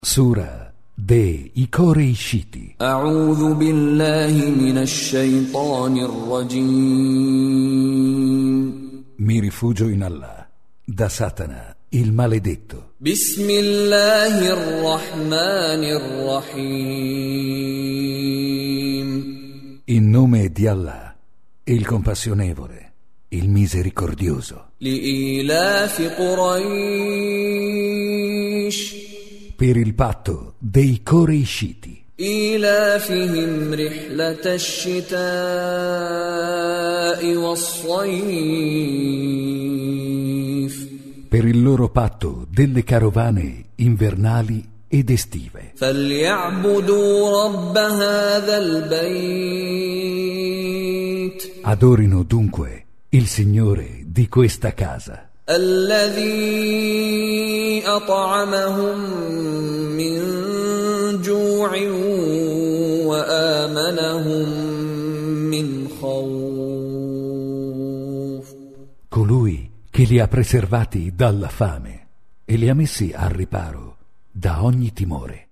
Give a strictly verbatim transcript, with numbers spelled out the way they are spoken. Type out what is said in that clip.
Sura dei Koreishiti. أعوذ بالله من الشيطان الرجيم. Mi rifugio in Allah, da Satana, il maledetto. بسم الله الرحمن الرحيم. In nome di Allah, il compassionevole, il misericordioso. لإيلاف قريش. Per il patto dei Koreishiti. إيلافهم رحلة الشتاء والصيف. Per il loro patto delle carovane invernali ed estive. فليعبدوا رب هذا البيت. Adorino dunque il Signore di questa casa. الذي أطعمهم من جوع وآمنهم من خوف. Colui che li ha preservati dalla fame e li ha messi al riparo da ogni timore.